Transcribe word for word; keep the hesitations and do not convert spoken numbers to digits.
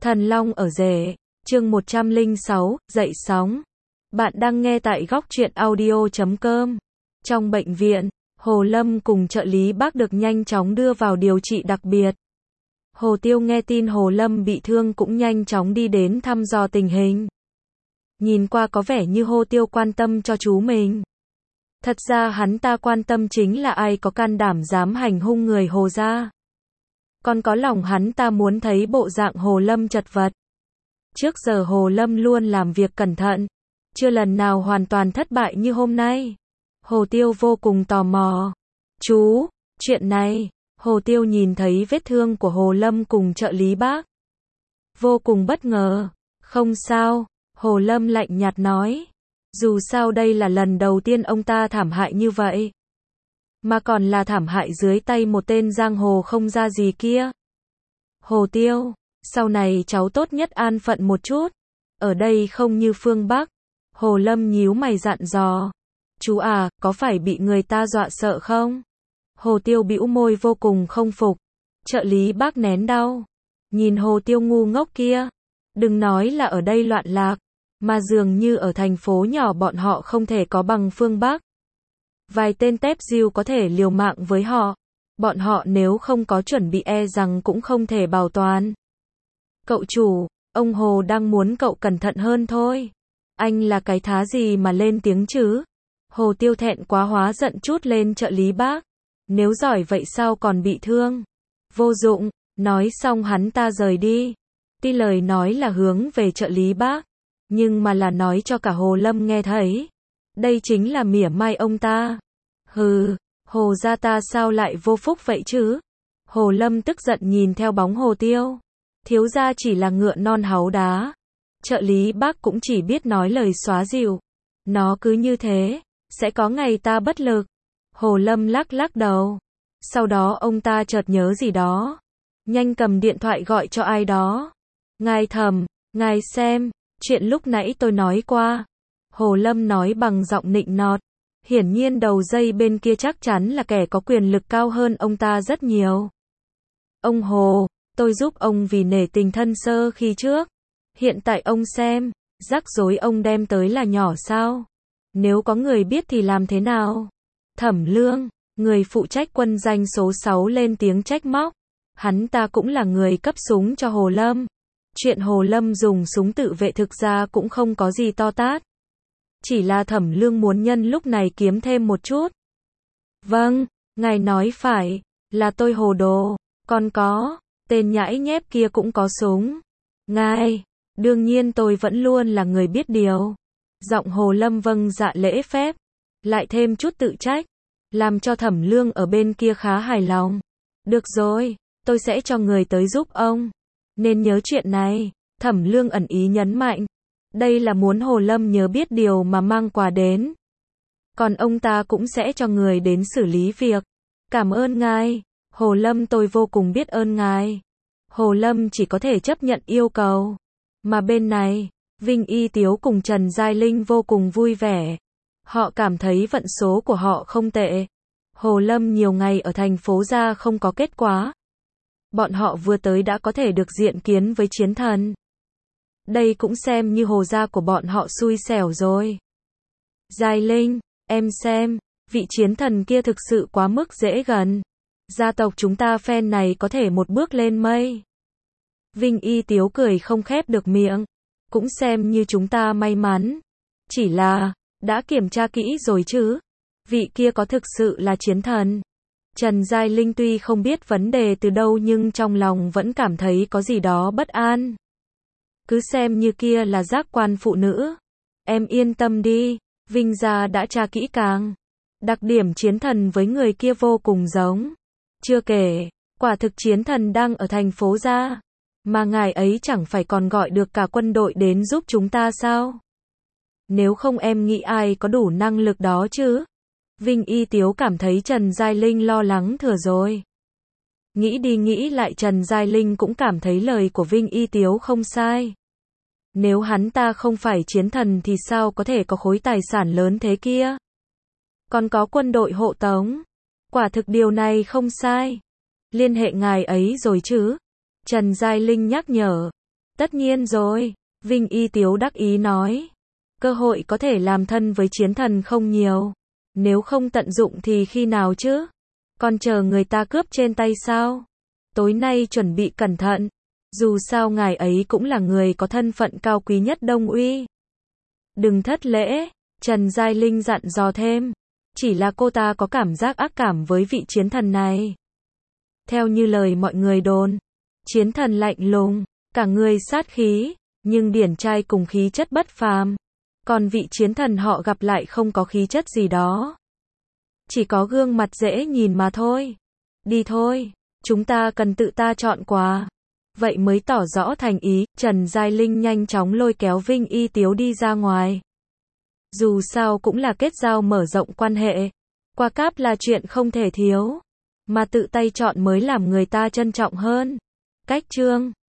Thần Long ở rể, chương một trăm lẻ sáu, dậy sóng. Bạn đang nghe tại góc truyện audio chấm com. Trong bệnh viện, Hồ Lâm cùng trợ lý bác được nhanh chóng đưa vào điều trị đặc biệt. Hồ Tiêu nghe tin Hồ Lâm bị thương cũng nhanh chóng đi đến thăm dò tình hình. Nhìn qua có vẻ như Hồ Tiêu quan tâm cho chú mình. Thật ra hắn ta quan tâm chính là ai có can đảm dám hành hung người Hồ gia. Còn có lòng hắn ta muốn thấy bộ dạng Hồ Lâm chật vật. Trước giờ Hồ Lâm luôn làm việc cẩn thận, chưa lần nào hoàn toàn thất bại như hôm nay. Hồ Tiêu vô cùng tò mò. Chú, chuyện này, Hồ Tiêu nhìn thấy vết thương của Hồ Lâm cùng trợ lý bác. Vô cùng bất ngờ. Không sao, Hồ Lâm lạnh nhạt nói. Dù sao đây là lần đầu tiên ông ta thảm hại như vậy. Mà còn là thảm hại dưới tay một tên giang hồ không ra gì kia. Hồ Tiêu, sau này cháu tốt nhất an phận một chút. Ở đây không như phương Bắc. Hồ Lâm nhíu mày dặn dò. Chú à, có phải bị người ta dọa sợ không? Hồ Tiêu bĩu môi vô cùng không phục. Trợ lý bác nén đau. Nhìn Hồ Tiêu ngu ngốc kia. Đừng nói là ở đây loạn lạc. Mà dường như ở thành phố nhỏ bọn họ không thể có bằng phương Bắc. Vài tên tép diêu có thể liều mạng với họ. Bọn họ nếu không có chuẩn bị e rằng cũng không thể bảo toàn. Cậu chủ, ông Hồ đang muốn cậu cẩn thận hơn thôi. Anh là cái thá gì mà lên tiếng chứ? Hồ Tiêu thẹn quá hóa giận chút lên trợ lý bác. Nếu giỏi vậy sao còn bị thương? Vô dụng, nói xong hắn ta rời đi. Tuy lời nói là hướng về trợ lý bác, nhưng mà là nói cho cả Hồ Lâm nghe thấy. Đây chính là mỉa mai ông ta. Hừ, Hồ gia ta sao lại vô phúc vậy chứ? Hồ Lâm tức giận nhìn theo bóng Hồ Tiêu. Thiếu gia chỉ là ngựa non háu đá. Trợ lý bác cũng chỉ biết nói lời xóa dịu. Nó cứ như thế, sẽ có ngày ta bất lực. Hồ Lâm lắc lắc đầu. Sau đó ông ta chợt nhớ gì đó. Nhanh cầm điện thoại gọi cho ai đó. Ngài Thẩm, ngài xem, chuyện lúc nãy tôi nói qua. Hồ Lâm nói bằng giọng nịnh nọt. Hiển nhiên đầu dây bên kia chắc chắn là kẻ có quyền lực cao hơn ông ta rất nhiều. Ông Hồ, tôi giúp ông vì nể tình thân sơ khi trước. Hiện tại ông xem, rắc rối ông đem tới là nhỏ sao? Nếu có người biết thì làm thế nào? Thẩm Lương, người phụ trách quân danh số sáu lên tiếng trách móc. Hắn ta cũng là người cấp súng cho Hồ Lâm. Chuyện Hồ Lâm dùng súng tự vệ thực ra cũng không có gì to tát. Chỉ là Thẩm Lương muốn nhân lúc này kiếm thêm một chút. Vâng, ngài nói phải, là tôi hồ đồ. Còn có, tên nhãi nhép kia cũng có súng. Ngài, đương nhiên tôi vẫn luôn là người biết điều. Giọng Hồ Lâm vâng dạ lễ phép, lại thêm chút tự trách, làm cho Thẩm Lương ở bên kia khá hài lòng. Được rồi, tôi sẽ cho người tới giúp ông. Nên nhớ chuyện này, Thẩm Lương ẩn ý nhấn mạnh. Đây là muốn Hồ Lâm nhớ biết điều mà mang quà đến. Còn ông ta cũng sẽ cho người đến xử lý việc. Cảm ơn ngài, Hồ Lâm tôi vô cùng biết ơn ngài. Hồ Lâm chỉ có thể chấp nhận yêu cầu. Mà bên này, Vinh Y Tiếu cùng Trần Giai Linh vô cùng vui vẻ. Họ cảm thấy vận số của họ không tệ. Hồ Lâm nhiều ngày ở thành phố ra không có kết quả. Bọn họ vừa tới đã có thể được diện kiến với chiến thần. Đây cũng xem như Hồ gia của bọn họ xui xẻo rồi. Giai Linh, em xem, vị chiến thần kia thực sự quá mức dễ gần. Gia tộc chúng ta phen này có thể một bước lên mây. Vinh Y Tiếu cười không khép được miệng. Cũng xem như chúng ta may mắn. Chỉ là, đã kiểm tra kỹ rồi chứ. Vị kia có thực sự là chiến thần. Trần Giai Linh tuy không biết vấn đề từ đâu nhưng trong lòng vẫn cảm thấy có gì đó bất an. Cứ xem như kia là giác quan phụ nữ. Em yên tâm đi, Vinh gia đã tra kỹ càng. Đặc điểm chiến thần với người kia vô cùng giống. Chưa kể, quả thực chiến thần đang ở thành phố gia. Mà ngài ấy chẳng phải còn gọi được cả quân đội đến giúp chúng ta sao? Nếu không em nghĩ ai có đủ năng lực đó chứ? Vinh Y Tiếu cảm thấy Trần Giai Linh lo lắng thừa rồi. Nghĩ đi nghĩ lại Trần Giai Linh cũng cảm thấy lời của Vinh Y Tiếu không sai. Nếu hắn ta không phải chiến thần thì sao có thể có khối tài sản lớn thế kia? Còn có quân đội hộ tống. Quả thực điều này không sai. Liên hệ ngài ấy rồi chứ? Trần Giai Linh nhắc nhở. Tất nhiên rồi, Vinh Y Tiếu đắc ý nói. Cơ hội có thể làm thân với chiến thần không nhiều. Nếu không tận dụng thì khi nào chứ? Còn chờ người ta cướp trên tay sao? Tối nay chuẩn bị cẩn thận. Dù sao ngài ấy cũng là người có thân phận cao quý nhất Đông Uy. Đừng thất lễ, Trần Giai Linh dặn dò thêm. Chỉ là cô ta có cảm giác ác cảm với vị chiến thần này. Theo như lời mọi người đồn, chiến thần lạnh lùng, cả người sát khí, nhưng điển trai cùng khí chất bất phàm. Còn vị chiến thần họ gặp lại không có khí chất gì đó. Chỉ có gương mặt dễ nhìn mà thôi. Đi thôi, chúng ta cần tự ta chọn quà. Vậy mới tỏ rõ thành ý, Trần Giai Linh nhanh chóng lôi kéo Vinh Y Tiếu đi ra ngoài. Dù sao cũng là kết giao mở rộng quan hệ. Quà cáp là chuyện không thể thiếu. Mà tự tay chọn mới làm người ta trân trọng hơn. Cách chương